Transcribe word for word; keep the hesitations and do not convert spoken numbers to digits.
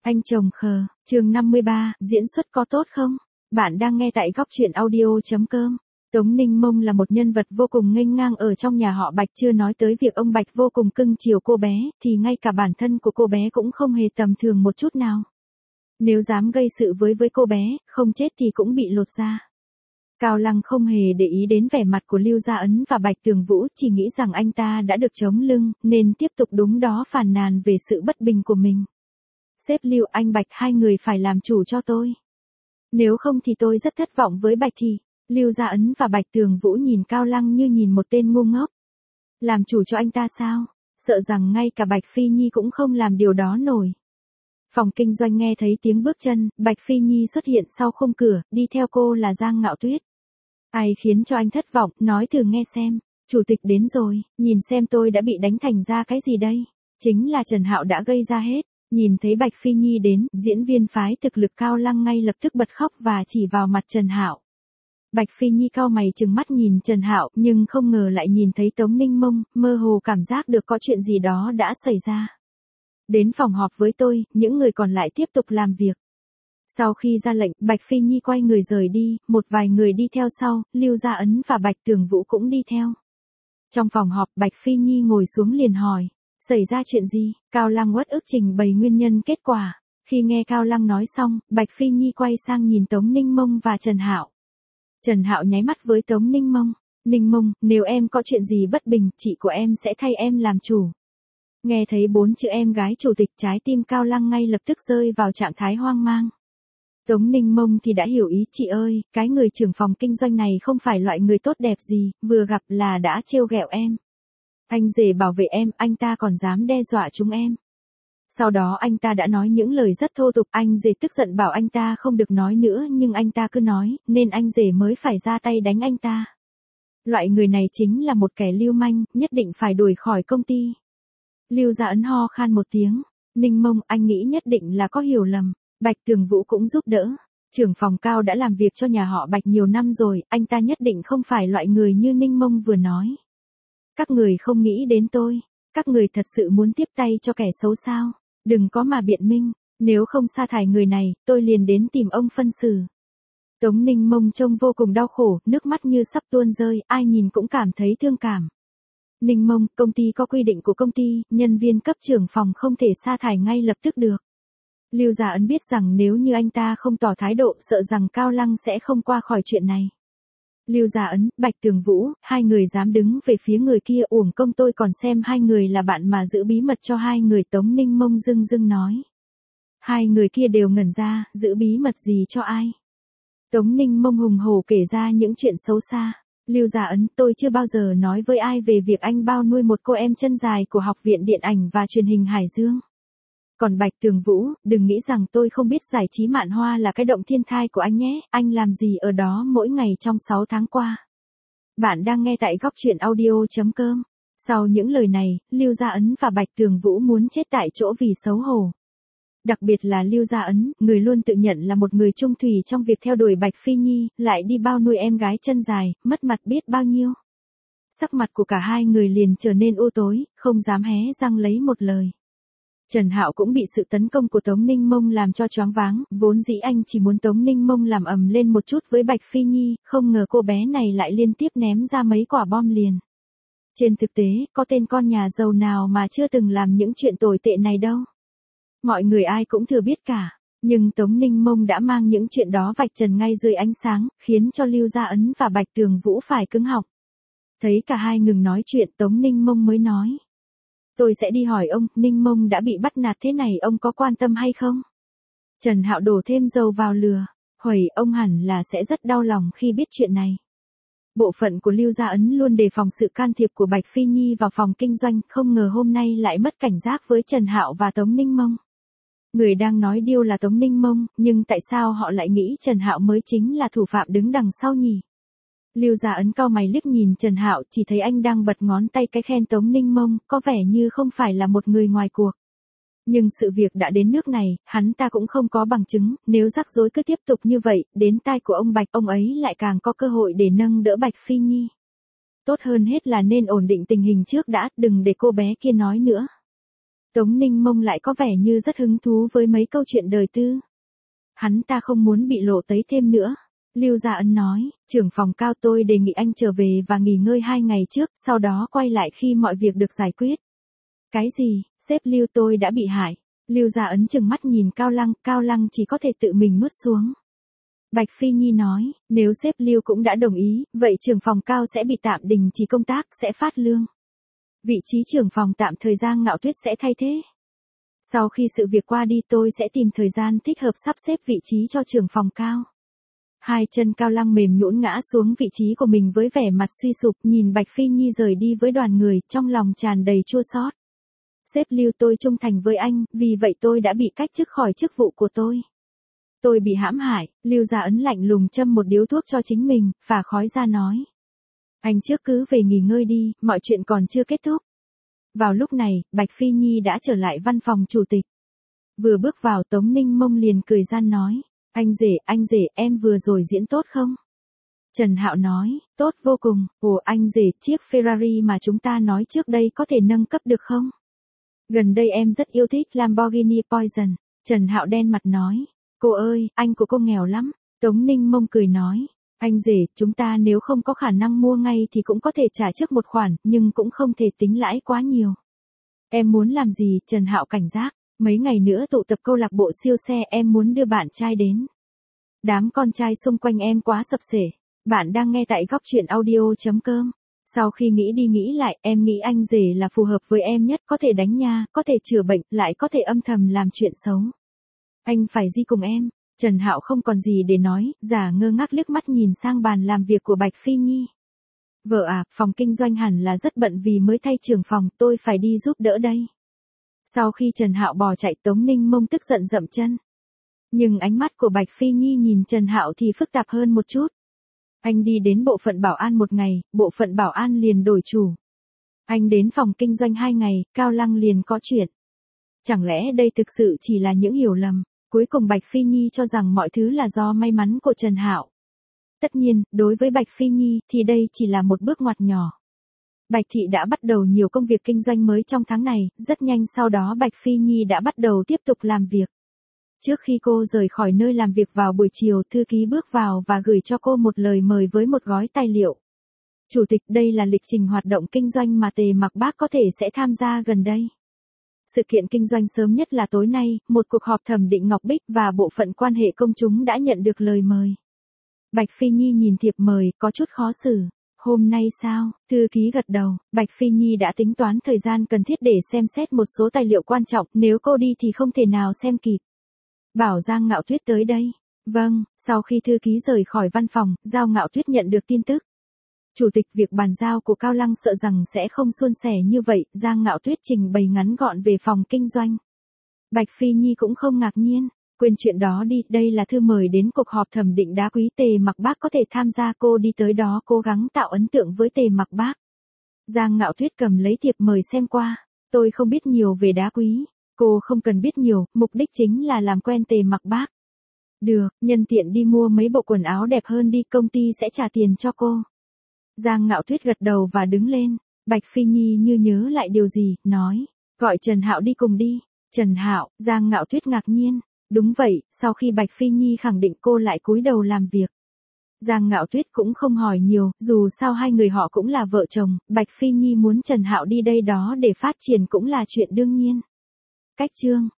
Anh chồng khờ, chương năm mươi ba, diễn xuất có tốt không? Bạn đang nghe tại góc truyện audio.com. Tống Ninh Mông là một nhân vật vô cùng nghênh ngang ở trong nhà họ Bạch, chưa nói tới việc ông Bạch vô cùng cưng chiều cô bé, thì ngay cả bản thân của cô bé cũng không hề tầm thường một chút nào. Nếu dám gây sự với với cô bé, không chết thì cũng bị lột da. Cao Lăng không hề để ý đến vẻ mặt của Lưu Gia Ấn và Bạch Tường Vũ, chỉ nghĩ rằng anh ta đã được chống lưng, nên tiếp tục đúng đó phàn nàn về sự bất bình của mình. Sếp Lưu, anh Bạch, hai người phải làm chủ cho tôi. Nếu không thì tôi rất thất vọng với Bạch thì. Lưu Gia Ấn và Bạch Tường Vũ nhìn Cao Lăng như nhìn một tên ngu ngốc. Làm chủ cho anh ta sao? Sợ rằng ngay cả Bạch Phi Nhi cũng không làm điều đó nổi. Phòng kinh doanh nghe thấy tiếng bước chân, Bạch Phi Nhi xuất hiện sau khung cửa, đi theo cô là Giang Ngạo Tuyết. Ai khiến cho anh thất vọng, nói thử nghe xem. Chủ tịch đến rồi, nhìn xem tôi đã bị đánh thành ra cái gì đây? Chính là Trần Hạo đã gây ra hết. Nhìn thấy Bạch Phi Nhi đến, diễn viên phái thực lực Cao Lăng ngay lập tức bật khóc và chỉ vào mặt Trần Hạo. Bạch Phi Nhi cau mày trừng mắt nhìn Trần Hạo, nhưng không ngờ lại nhìn thấy Tống Ninh Mông, mơ hồ cảm giác được có chuyện gì đó đã xảy ra. Đến phòng họp với tôi, những người còn lại tiếp tục làm việc. Sau khi ra lệnh, Bạch Phi Nhi quay người rời đi, một vài người đi theo sau, Lưu Gia Ấn và Bạch Tường Vũ cũng đi theo. Trong phòng họp, Bạch Phi Nhi ngồi xuống liền hỏi, xảy ra chuyện gì? Cao Lăng uất ức trình bày nguyên nhân kết quả. Khi nghe Cao Lăng nói xong, Bạch Phi Nhi quay sang nhìn Tống Ninh Mông và Trần Hạo. Trần Hạo nháy mắt với Tống Ninh Mông. Ninh Mông, nếu em có chuyện gì bất bình, chị của em sẽ thay em làm chủ. Nghe thấy bốn chữ em gái chủ tịch, trái tim Cao Lăng ngay lập tức rơi vào trạng thái hoang mang. Tống Ninh Mông thì đã hiểu ý, chị ơi, cái người trưởng phòng kinh doanh này không phải loại người tốt đẹp gì, vừa gặp là đã trêu ghẹo em. Anh rể bảo vệ em, anh ta còn dám đe dọa chúng em. Sau đó anh ta đã nói những lời rất thô tục, anh rể tức giận bảo anh ta không được nói nữa, nhưng anh ta cứ nói, nên anh rể mới phải ra tay đánh anh ta. Loại người này chính là một kẻ lưu manh, nhất định phải đuổi khỏi công ty. Lưu Gia Ấn ho khan một tiếng. Ninh Mông, anh nghĩ nhất định là có hiểu lầm. Bạch Tường Vũ cũng giúp đỡ. Trưởng phòng Cao đã làm việc cho nhà họ Bạch nhiều năm rồi, anh ta nhất định không phải loại người như Ninh Mông vừa nói. Các người không nghĩ đến tôi. Các người thật sự muốn tiếp tay cho kẻ xấu sao? Đừng có mà biện minh. Nếu không sa thải người này, tôi liền đến tìm ông phân xử. Tống Ninh Mông trông vô cùng đau khổ, nước mắt như sắp tuôn rơi, ai nhìn cũng cảm thấy thương cảm. Ninh Mông, công ty có quy định của công ty, nhân viên cấp trưởng phòng không thể sa thải ngay lập tức được. Lưu Gia Ấn biết rằng nếu như anh ta không tỏ thái độ, sợ rằng Cao Lăng sẽ không qua khỏi chuyện này. Lưu Gia Ấn, Bạch Tường Vũ, hai người dám đứng về phía người kia, uổng công tôi còn xem hai người là bạn mà giữ bí mật cho hai người. Tống Ninh Mông dưng dưng nói. Hai người kia đều ngẩn ra, giữ bí mật gì cho ai? Tống Ninh Mông hùng hổ kể ra những chuyện xấu xa. Lưu Gia Ấn, tôi chưa bao giờ nói với ai về việc anh bao nuôi một cô em chân dài của Học viện Điện ảnh và Truyền hình Hải Dương. Còn Bạch Tường Vũ, đừng nghĩ rằng tôi không biết giải trí Mạn Hoa là cái động thiên thai của anh nhé, anh làm gì ở đó mỗi ngày trong sáu tháng qua. Bạn đang nghe tại góc truyện audio.com. Sau những lời này, Lưu Gia Ấn và Bạch Tường Vũ muốn chết tại chỗ vì xấu hổ. Đặc biệt là Lưu Gia Ấn, người luôn tự nhận là một người trung thủy trong việc theo đuổi Bạch Phi Nhi, lại đi bao nuôi em gái chân dài, mất mặt biết bao nhiêu. Sắc mặt của cả hai người liền trở nên u tối, không dám hé răng lấy một lời. Trần Hạo cũng bị sự tấn công của Tống Ninh Mông làm cho choáng váng, vốn dĩ anh chỉ muốn Tống Ninh Mông làm ầm lên một chút với Bạch Phi Nhi, không ngờ cô bé này lại liên tiếp ném ra mấy quả bom liền. Trên thực tế, có tên con nhà giàu nào mà chưa từng làm những chuyện tồi tệ này đâu. Mọi người ai cũng thừa biết cả, nhưng Tống Ninh Mông đã mang những chuyện đó vạch trần ngay dưới ánh sáng, khiến cho Lưu Gia Ấn và Bạch Tường Vũ phải cứng họng. Thấy cả hai ngừng nói chuyện, Tống Ninh Mông mới nói. Tôi sẽ đi hỏi ông, Ninh Mông đã bị bắt nạt thế này ông có quan tâm hay không? Trần Hạo đổ thêm dầu vào lửa. Huẩy, ông hẳn là sẽ rất đau lòng khi biết chuyện này. Bộ phận của Lưu Gia Ấn luôn đề phòng sự can thiệp của Bạch Phi Nhi vào phòng kinh doanh, không ngờ hôm nay lại mất cảnh giác với Trần Hạo và Tống Ninh Mông. Người đang nói điêu là Tống Ninh Mông, nhưng tại sao họ lại nghĩ Trần Hạo mới chính là thủ phạm đứng đằng sau nhỉ? Lưu Gia Ấn cau mày liếc nhìn Trần Hạo, chỉ thấy anh đang bật ngón tay cái khen Tống Ninh Mông, có vẻ như không phải là một người ngoài cuộc. Nhưng sự việc đã đến nước này, hắn ta cũng không có bằng chứng, nếu rắc rối cứ tiếp tục như vậy, đến tai của ông Bạch, ông ấy lại càng có cơ hội để nâng đỡ Bạch Phi Nhi. Tốt hơn hết là nên ổn định tình hình trước đã, đừng để cô bé kia nói nữa. Tống Ninh Mông lại có vẻ như rất hứng thú với mấy câu chuyện đời tư. Hắn ta không muốn bị lộ tấy thêm nữa. Lưu Gia Ân nói, trưởng phòng Cao tôi đề nghị anh trở về và nghỉ ngơi hai ngày trước, sau đó quay lại khi mọi việc được giải quyết. Cái gì, sếp Lưu tôi đã bị hại. Lưu Gia Ấn trừng mắt nhìn Cao Lăng, Cao Lăng chỉ có thể tự mình nuốt xuống. Bạch Phi Nhi nói, nếu sếp Lưu cũng đã đồng ý, vậy trưởng phòng Cao sẽ bị tạm đình chỉ công tác, sẽ phát lương. Vị trí trưởng phòng tạm thời Giang Ngạo Tuyết sẽ thay thế. Sau khi sự việc qua đi tôi sẽ tìm thời gian thích hợp sắp xếp vị trí cho trưởng phòng Cao. Hai chân Cao Lăng mềm nhũn ngã xuống vị trí của mình với vẻ mặt suy sụp, nhìn Bạch Phi Nhi rời đi với đoàn người, trong lòng tràn đầy chua xót. Sếp Lưu tôi trung thành với anh, vì vậy tôi đã bị cách chức khỏi chức vụ của tôi. Tôi bị hãm hại. Lưu Gia Ấn lạnh lùng châm một điếu thuốc cho chính mình, phả khói ra nói. Anh trước cứ về nghỉ ngơi đi, mọi chuyện còn chưa kết thúc. Vào lúc này, Bạch Phi Nhi đã trở lại văn phòng chủ tịch. Vừa bước vào Tống Ninh Mông liền cười gian nói. Anh rể, anh rể, em vừa rồi diễn tốt không? Trần Hạo nói, tốt vô cùng. Ồ anh rể, chiếc Ferrari mà chúng ta nói trước đây có thể nâng cấp được không? Gần đây em rất yêu thích Lamborghini Poison. Trần Hạo đen mặt nói. Cô ơi, anh của cô nghèo lắm. Tống Ninh Mông cười nói. Anh rể, chúng ta nếu không có khả năng mua ngay thì cũng có thể trả trước một khoản, nhưng cũng không thể tính lãi quá nhiều. Em muốn làm gì? Trần Hạo cảnh giác. Mấy ngày nữa tụ tập câu lạc bộ siêu xe, em muốn đưa bạn trai đến. Đám con trai xung quanh em quá sập sể. Bạn đang nghe tại góc truyện audio chấm com. Sau khi nghĩ đi nghĩ lại, em nghĩ anh rể là phù hợp với em nhất, có thể đánh nha, có thể chữa bệnh, lại có thể âm thầm làm chuyện xấu. Anh phải đi cùng em. Trần Hạo không còn gì để nói, giả ngơ ngác liếc mắt nhìn sang bàn làm việc của Bạch Phi Nhi. Vợ à, phòng kinh doanh hẳn là rất bận vì mới thay trưởng phòng, tôi phải đi giúp đỡ đây. Sau khi Trần Hạo bỏ chạy, Tống Ninh Mông tức giận dậm chân. Nhưng ánh mắt của Bạch Phi Nhi nhìn Trần Hạo thì phức tạp hơn một chút. Anh đi đến bộ phận bảo an một ngày, bộ phận bảo an liền đổi chủ. Anh đến phòng kinh doanh hai ngày, Cao Lăng liền có chuyện. Chẳng lẽ đây thực sự chỉ là những hiểu lầm? Cuối cùng Bạch Phi Nhi cho rằng mọi thứ là do may mắn của Trần Hạo. Tất nhiên, đối với Bạch Phi Nhi thì đây chỉ là một bước ngoặt nhỏ. Bạch Thị đã bắt đầu nhiều công việc kinh doanh mới trong tháng này, rất nhanh sau đó Bạch Phi Nhi đã bắt đầu tiếp tục làm việc. Trước khi cô rời khỏi nơi làm việc vào buổi chiều, thư ký bước vào và gửi cho cô một lời mời với một gói tài liệu. Chủ tịch, đây là lịch trình hoạt động kinh doanh mà Tề Mặc Bác có thể sẽ tham gia gần đây. Sự kiện kinh doanh sớm nhất là tối nay, một cuộc họp thẩm định Ngọc Bích và bộ phận quan hệ công chúng đã nhận được lời mời. Bạch Phi Nhi nhìn thiệp mời, có chút khó xử. Hôm nay sao? Thư ký gật đầu, Bạch Phi Nhi đã tính toán thời gian cần thiết để xem xét một số tài liệu quan trọng, nếu cô đi thì không thể nào xem kịp. Bảo Giang Ngạo Tuyết tới đây. Vâng, sau khi thư ký rời khỏi văn phòng, Giang Ngạo Tuyết nhận được tin tức. Chủ tịch, việc bàn giao của Cao Lăng sợ rằng sẽ không suôn sẻ như vậy, Giang Ngạo Tuyết trình bày ngắn gọn về phòng kinh doanh. Bạch Phi Nhi cũng không ngạc nhiên. Quên chuyện đó đi, đây là thư mời đến cuộc họp thẩm định đá quý, Tề Mặc Bác có thể tham gia, cô đi tới đó cố gắng tạo ấn tượng với Tề Mặc Bác. Giang Ngạo Tuyết cầm lấy thiệp mời xem qua. Tôi không biết nhiều về đá quý. Cô không cần biết nhiều, mục đích chính là làm quen Tề Mặc Bác. Được, nhân tiện đi mua mấy bộ quần áo đẹp hơn đi, công ty sẽ trả tiền cho cô. Giang Ngạo Tuyết gật đầu và đứng lên. Bạch Phi Nhi như nhớ lại điều gì, nói. Gọi Trần Hạo đi cùng đi. Trần Hạo, Giang Ngạo Tuyết ngạc nhiên. Đúng vậy, sau khi Bạch Phi Nhi khẳng định cô lại cúi đầu làm việc. Giang Ngạo Tuyết cũng không hỏi nhiều, dù sao hai người họ cũng là vợ chồng, Bạch Phi Nhi muốn Trần Hạo đi đây đó để phát triển cũng là chuyện đương nhiên. Cách chương